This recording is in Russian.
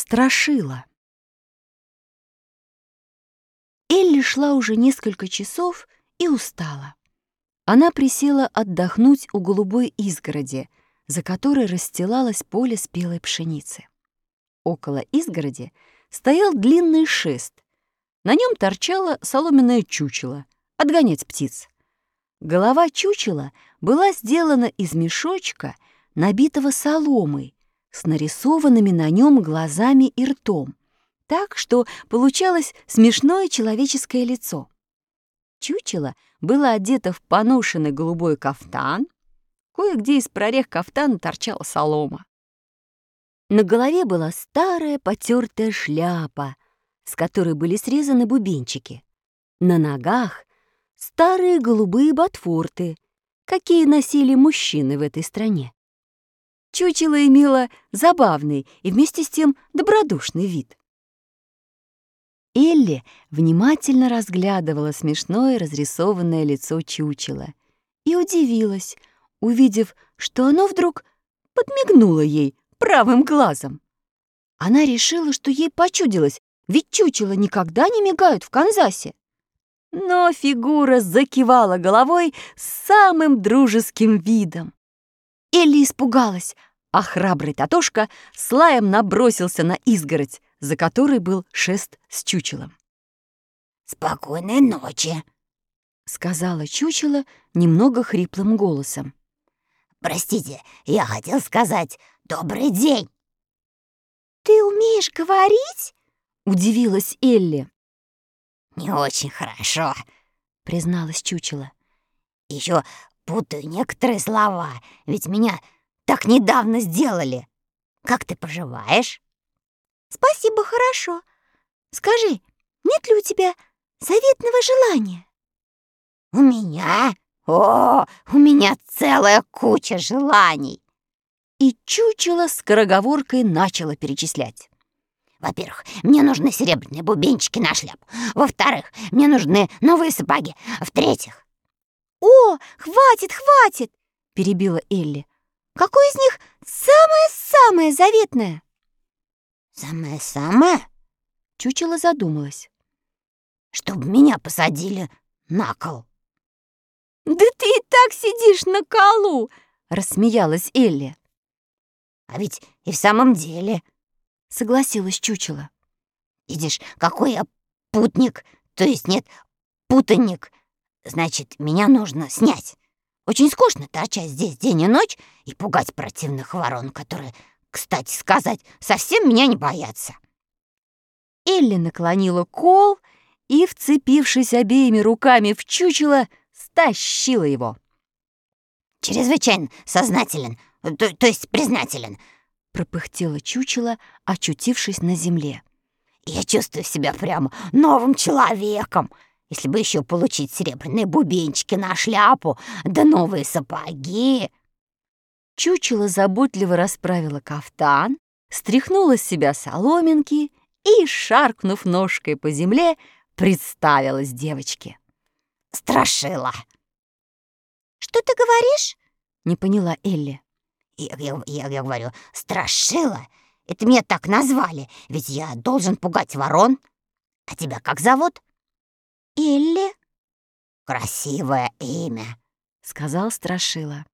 Страшила. Элли шла уже несколько часов и устала. Она присела отдохнуть у голубой изгороди, за которой расстилалось поле спелой пшеницы. Около изгороди стоял длинный шест. На нем торчало соломенное чучело — отгонять птиц. Голова чучела была сделана из мешочка, набитого соломой, с нарисованными на нем глазами и ртом, так что получалось смешное человеческое лицо. Чучело было одето в поношенный голубой кафтан, кое-где из прорех кафтана торчала солома. На голове была старая потертая шляпа, с которой были срезаны бубенчики. На ногах старые голубые ботфорты, какие носили мужчины в этой стране. Чучело имело забавный и вместе с тем добродушный вид. Элли внимательно разглядывала смешное разрисованное лицо чучела и удивилась, увидев, что оно вдруг подмигнуло ей правым глазом. Она решила, что ей почудилось, ведь чучела никогда не мигают в Канзасе. Но фигура закивала головой с самым дружеским видом. Элли испугалась, а храбрый Татошка с лаем набросился на изгородь, за которой был шест с чучелом. «Спокойной ночи», — сказала чучело немного хриплым голосом. «Простите, я хотел сказать добрый день». «Ты умеешь говорить?» — удивилась Элли. «Не очень хорошо», — призналась чучело. «Еще путаю некоторые слова, ведь меня так недавно сделали. Как ты поживаешь?» «Спасибо, хорошо. Скажи, нет ли у тебя заветного желания?» «У меня? О, у меня целая куча желаний!» И чучело скороговоркой начало перечислять. «Во-первых, мне нужны серебряные бубенчики на шляпу. Во-вторых, мне нужны новые сапоги. В-третьих...» «О, хватит, хватит!» — перебила Элли. «Какое из них самое-самое заветное?» «Самое-самое?» — чучело задумалась. «Чтобы меня посадили на кол». «Да ты и так сидишь на колу!» — рассмеялась Элли. «А ведь и в самом деле...» — согласилась чучело. «Видишь, какой я путник, то есть нет, путаник. Значит, меня нужно снять. Очень скучно торчать здесь день и ночь и пугать противных ворон, которые, кстати сказать, совсем меня не боятся». Элли наклонила кол и, вцепившись обеими руками в чучело, стащила его. «Чрезвычайно сознателен, то есть признателен», — пропыхтело чучело, очутившись на земле. «Я чувствую себя прямо новым человеком. Если бы еще получить серебряные бубенчики на шляпу, да новые сапоги». Чучело заботливо расправила кафтан, стряхнула с себя соломинки и, шаркнув ножкой по земле, представилась девочке. «Страшила». «Что ты говоришь?» — не поняла Элли. Я говорю, Страшила. Это меня так назвали, ведь я должен пугать ворон. А тебя как зовут?» «Элли». «Красивое имя», — сказал Страшила.